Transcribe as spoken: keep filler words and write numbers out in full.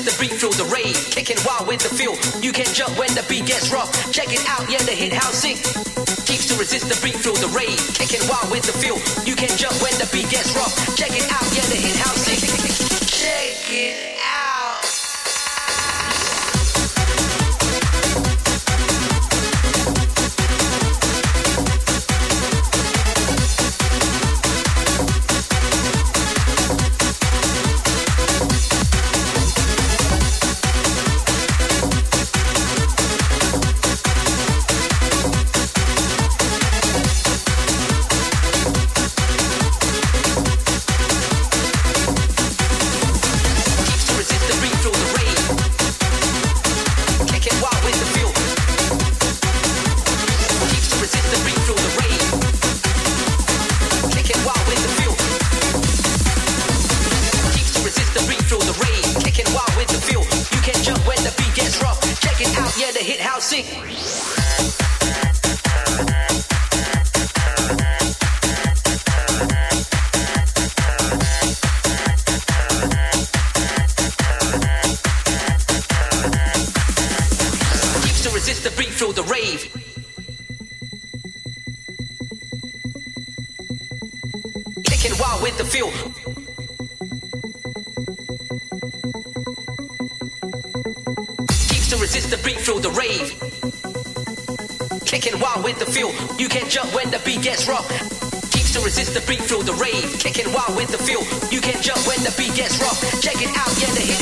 resist the beat, feel the rave. Kicking wild with the feel. You can jump when the beat gets rough. Check it out, yeah, the hit house sick. Keeps to resist the beat, feel the rave. Kicking wild with the feel. You can jump when the beat gets rough. Check it out, yeah, the hit house sick. Check it out. You can jump when the beat gets rough. Keeps to resist the beat, feel the rave. Kicking wild with the feel. You can jump when the beat gets rough. Check it out, yeah, the hit